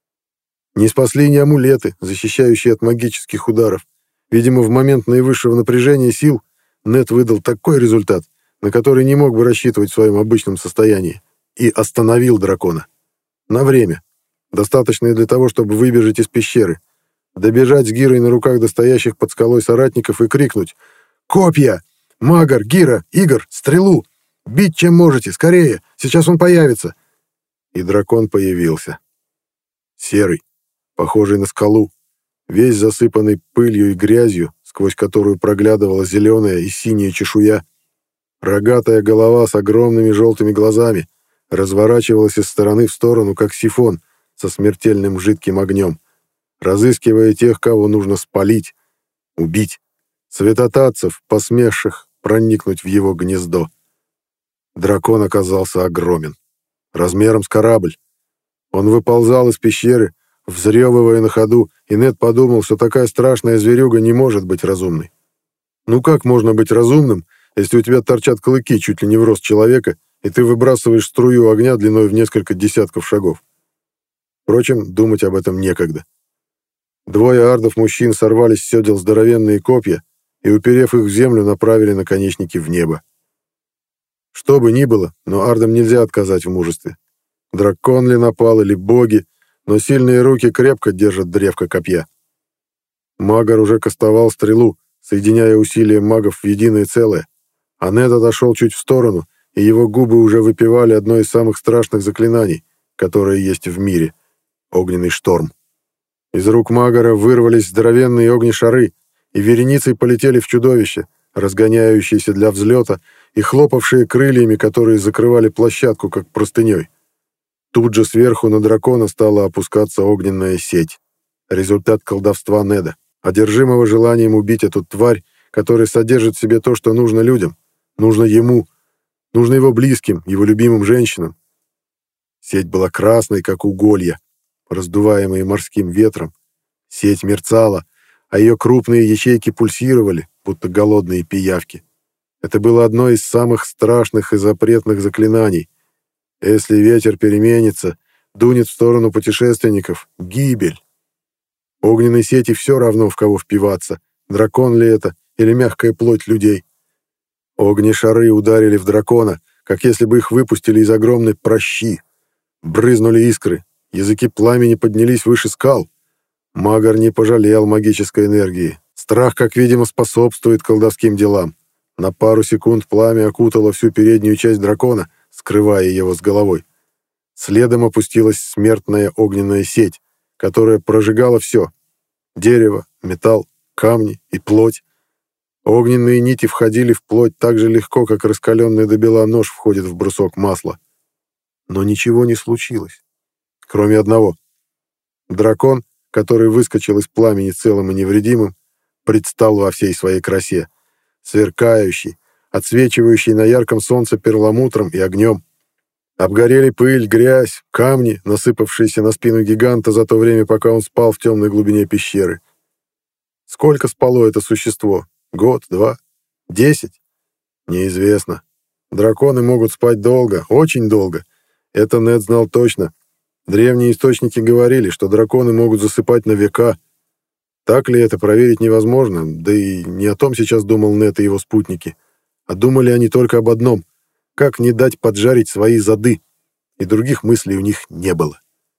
S1: Не спасли ни амулеты, защищающие от магических ударов. Видимо, в момент наивысшего напряжения сил Нед выдал такой результат, на который не мог бы рассчитывать в своем обычном состоянии, и остановил дракона. На время. Достаточное для того, чтобы выбежать из пещеры, добежать с Гирой на руках до стоящих под скалой соратников и крикнуть: «Копья!
S2: «Магар, Гира, Игорь, стрелу! Бить чем можете, скорее! Сейчас он появится!»
S1: И дракон появился. Серый, похожий на скалу, весь засыпанный пылью и грязью, сквозь которую проглядывала зеленая и синяя чешуя. Рогатая голова с огромными желтыми глазами разворачивалась из стороны в сторону, как сифон со смертельным жидким огнем, разыскивая тех, кого нужно спалить, убить, святотатцев, посмевших проникнуть в его гнездо. Дракон оказался огромен, размером с корабль. Он выползал из пещеры, взрёвывая на ходу, и Нед подумал, что такая страшная зверюга не может быть разумной. Ну как можно быть разумным, если у тебя торчат клыки чуть ли не в рост человека, и ты выбрасываешь струю огня длиной в несколько десятков шагов? Впрочем, думать об этом некогда. Двое ардов-мужчин сорвались с сёдел здоровенные копья и, уперев их в землю, направили наконечники в небо. Что бы ни было, но ардам нельзя отказать в мужестве. Дракон ли напал или боги, но сильные руки крепко держат древко копья. Магар уже кастовал стрелу, соединяя усилия магов в единое целое, а Нед отошел чуть в сторону, и его губы уже выпевали одно из самых страшных заклинаний, которое есть в мире — огненный шторм. Из рук Магара вырвались здоровенные огнешары, и вереницей полетели в чудовище, разгоняющиеся для взлета и хлопавшие крыльями, которые закрывали площадку, как простыней. Тут же сверху на дракона стала опускаться огненная сеть. Результат колдовства Неда, одержимого желанием убить эту тварь, которая содержит в себе то, что нужно людям, нужно ему, нужно его близким, его любимым женщинам. Сеть была красной, как уголья, раздуваемые морским ветром. Сеть мерцала, а ее крупные ячейки пульсировали, будто голодные пиявки. Это было одно из самых страшных и запретных заклинаний. Если ветер переменится, дунет в сторону путешественников — гибель. Огненной сети все равно, в кого впиваться, дракон ли это или мягкая плоть людей. Огнешары ударили в дракона, как если бы их выпустили из огромной пращи. Брызнули искры, языки пламени поднялись выше скал. Магар не пожалел магической энергии. Страх, как видимо, способствует колдовским делам. На пару секунд пламя окутало всю переднюю часть дракона, скрывая его с головой. Следом опустилась смертная огненная сеть, которая прожигала все — дерево, металл, камни и плоть. Огненные нити входили в плоть так же легко, как раскаленный до бела нож входит в брусок масла. Но ничего не случилось, кроме одного. Дракон, который выскочил из пламени целым и невредимым, предстал во всей своей красе, сверкающий, отсвечивающий на ярком солнце перламутром и огнем. Обгорели пыль, грязь, камни, насыпавшиеся на спину гиганта за то время, пока он спал в темной глубине пещеры. Сколько спало это существо? Год, два, десять? Неизвестно. Драконы могут спать долго, очень долго. Это Нед знал точно. Древние источники говорили, что драконы могут засыпать на века. Так ли это, проверить невозможно, да и не о том сейчас думал Нед и его спутники. А думали они только об одном — как не дать поджарить свои зады, и других мыслей у них не было.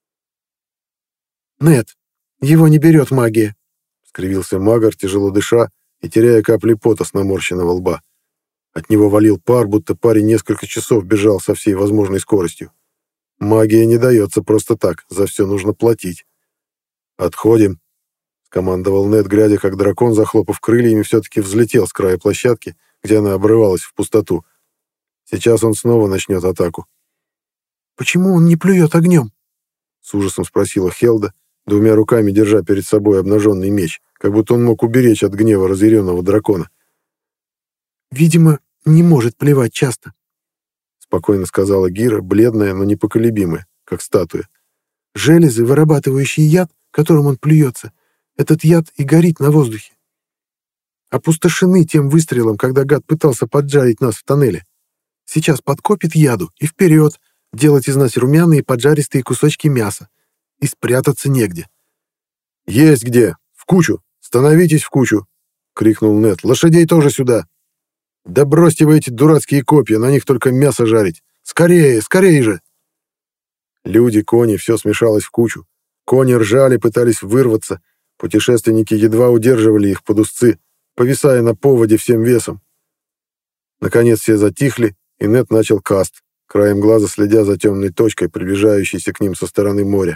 S2: «Нед, его не берет магия»,
S1: — скривился Магар, тяжело дыша и теряя капли пота с наморщенного лба. От него валил пар, будто парень несколько часов бежал со всей возможной скоростью. Магия не дается просто так, за все нужно платить. «Отходим», — скомандовал Нед, глядя, как дракон, захлопав крыльями, все-таки взлетел с края площадки, где она обрывалась в пустоту. Сейчас он снова начнет атаку.
S2: «Почему он не плюет огнем?»
S1: — с ужасом спросила Хелда, двумя руками держа перед собой обнаженный меч, как будто он мог уберечь от гнева разъяренного дракона.
S2: «Видимо, не может плевать часто»,
S1: — спокойно сказала Гира, бледная, но непоколебимая, как статуя.
S2: «Железы, вырабатывающие яд, которым он плюется, этот яд и горит на воздухе. Опустошены тем выстрелом, когда гад пытался поджарить нас в тоннеле. Сейчас подкопит яду и вперед, делать из нас румяные поджаристые кусочки мяса. И спрятаться негде».
S1: «Есть где! В кучу! Становитесь в кучу!» — крикнул Нед. «Лошадей тоже сюда! Да бросьте вы эти дурацкие копья, на них только мясо жарить! Скорее, скорее же!» Люди, кони, все смешалось в кучу. Кони ржали, пытались вырваться. Путешественники едва удерживали их под узцы, повисая на поводе всем весом. Наконец все затихли, и Нед начал каст, краем глаза следя за темной точкой, приближающейся к ним со стороны моря.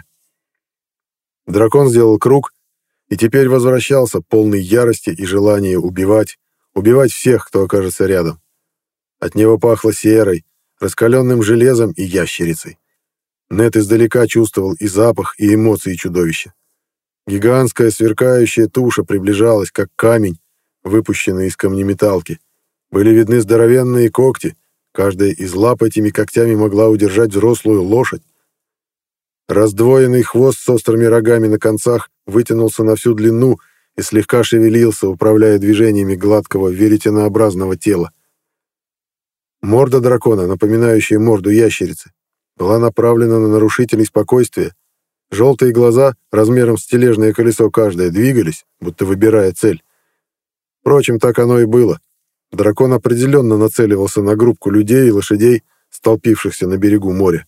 S1: Дракон сделал круг, и теперь возвращался, полный ярости и желания убивать, убивать всех, кто окажется рядом. От него пахло серой, раскаленным железом и ящерицей. Нед издалека чувствовал и запах, и эмоции чудовища. Гигантская сверкающая туша приближалась, как камень, выпущенный из камнеметалки. Были видны здоровенные когти, каждая из лап этими когтями могла удержать взрослую лошадь. Раздвоенный хвост с острыми рогами на концах вытянулся на всю длину и слегка шевелился, управляя движениями гладкого веретенообразного тела. Морда дракона, напоминающая морду ящерицы, была направлена на нарушителей спокойствия. Желтые глаза, размером с тележное колесо каждое, двигались, будто выбирая цель. Впрочем, так оно и было. Дракон определенно нацеливался на группку людей и лошадей, столпившихся на берегу моря.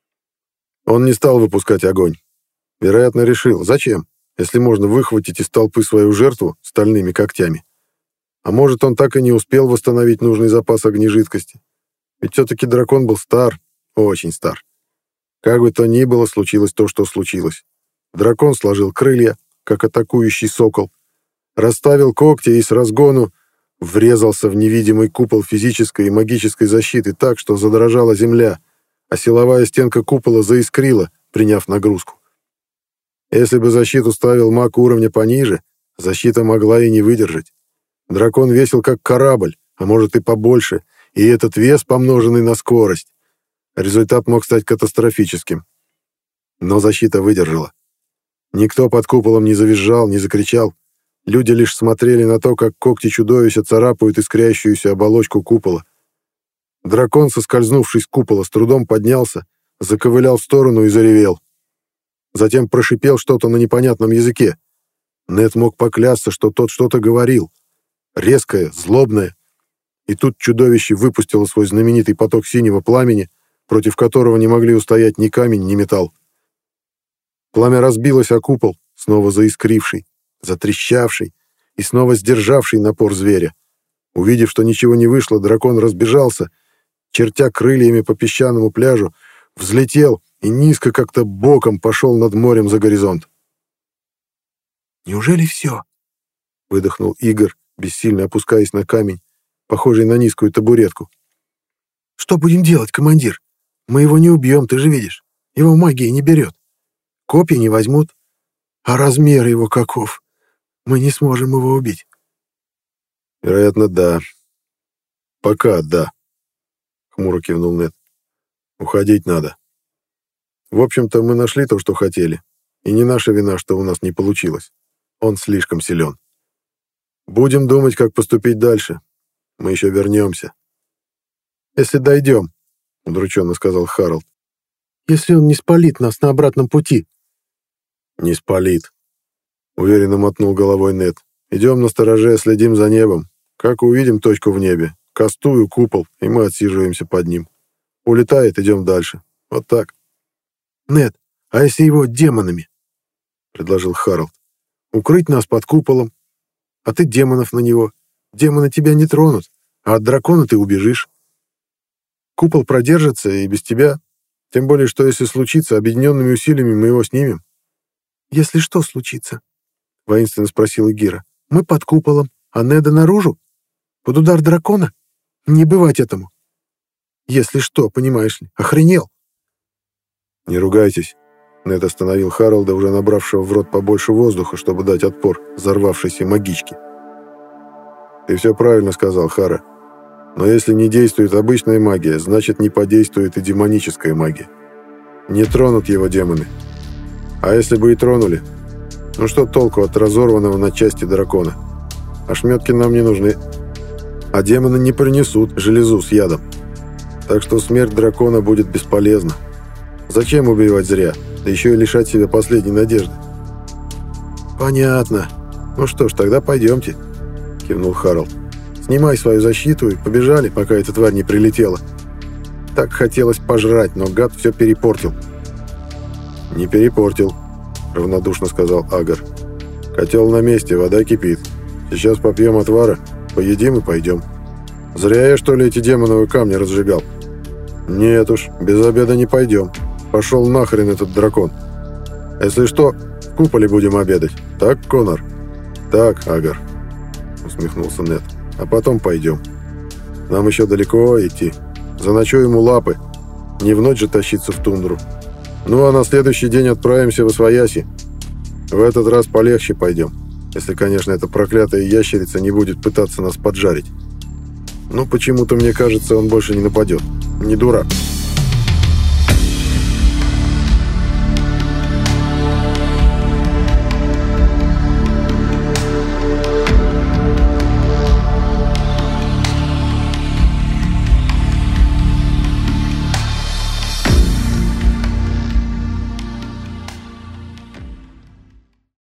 S1: Он не стал выпускать огонь. Вероятно, решил, зачем, если можно выхватить из толпы свою жертву стальными когтями. А может, он так и не успел восстановить нужный запас огнежидкости. Ведь все-таки дракон был стар, очень стар. Как бы то ни было, случилось то, что случилось. Дракон сложил крылья, как атакующий сокол, расставил когти и с разгону врезался в невидимый купол физической и магической защиты так, что задрожала земля, а силовая стенка купола заискрила, приняв нагрузку. Если бы защиту ставил маг уровня пониже, защита могла и не выдержать. Дракон весил как корабль, а может и побольше, и этот вес, помноженный на скорость. Результат мог стать катастрофическим. Но защита выдержала. Никто под куполом не завизжал, не закричал. Люди лишь смотрели на то, как когти чудовища царапают искрящуюся оболочку купола. Дракон, соскользнувший с купола, с трудом поднялся, заковылял в сторону и заревел. Затем прошипел что-то на непонятном языке. Нед мог поклясться, что тот что-то говорил. Резкое, злобное. И тут чудовище выпустило свой знаменитый поток синего пламени, против которого не могли устоять ни камень, ни металл. Пламя разбилось о купол, снова заискривший, затрещавший и снова сдержавший напор зверя. Увидев, что ничего не вышло, дракон разбежался, чертя крыльями по песчаному пляжу, взлетел и низко как-то боком пошел над морем за горизонт.
S2: «Неужели все?»
S1: — выдохнул Игорь, бессильно опускаясь на камень, похожий на низкую табуретку.
S2: «Что будем делать, командир? Мы его не убьем, ты же видишь. Его магия не берет. Копья не возьмут. А размер его каков? Мы не сможем его убить».
S1: «Вероятно, да. Пока да», — хмуро кивнул Нед. «Уходить надо. В общем-то, мы нашли то, что хотели. И не наша вина, что у нас не получилось. Он слишком силен. Будем думать, как поступить дальше. Мы еще вернемся». «Если дойдем», — удрученно сказал Харалд.
S2: «Если он не спалит нас на обратном пути».
S1: «Не спалит», — уверенно мотнул головой Нед. «Идем на стороже, следим за небом. Как увидим точку в небе, кастую купол, и мы отсиживаемся под ним. Улетает, идем дальше. Вот так».
S2: «Нед, а если его демонами?» — предложил Харалд. «Укрыть нас под куполом, а ты демонов на него. Демоны тебя не тронут, а от дракона ты убежишь. Купол продержится и без тебя, тем более, что если случится, объединенными усилиями мы его снимем». «Если что случится?» — воинственно спросила Гира. «Мы под куполом, а Неда наружу? Под удар дракона? Не бывать этому. Если что, понимаешь ли, охренел».
S1: «Не ругайтесь», — Нед остановил Харалда, уже набравшего в рот побольше воздуха, чтобы дать отпор взорвавшейся магичке. «Ты все правильно сказал, Хара. Но если не действует обычная магия, значит, не подействует и демоническая магия. Не тронут его демоны. А если бы и тронули, ну что толку от разорванного на части дракона? Ошметки нам не нужны. А демоны не принесут железу с ядом. Так что смерть дракона будет бесполезна. Зачем убивать зря, да еще и лишать себя последней надежды?»
S2: «Понятно. Ну что ж, тогда пойдемте», — кивнул Харалд. «Снимай свою защиту и побежали, пока эта тварь не прилетела. Так хотелось пожрать, но гад все перепортил».
S1: «Не перепортил», — равнодушно сказал Агар. «Котел на месте, вода кипит. Сейчас попьем отвара, поедим и пойдем». Зря я, что ли, эти демоновые камни разжигал. Нет уж, без обеда не пойдем. Пошел нахрен этот дракон. Если что, в куполе будем обедать. Так, Конор? Так, Агар, усмехнулся Нед. А потом пойдем. Нам еще далеко идти. Заночуем у Лапы. Не в ночь же тащиться в тундру. Ну, а на следующий день отправимся в Освояси. В этот раз полегче пойдем. Если, конечно, эта проклятая ящерица не будет пытаться нас поджарить. Ну, почему-то мне кажется, он больше не нападет. Не дурак.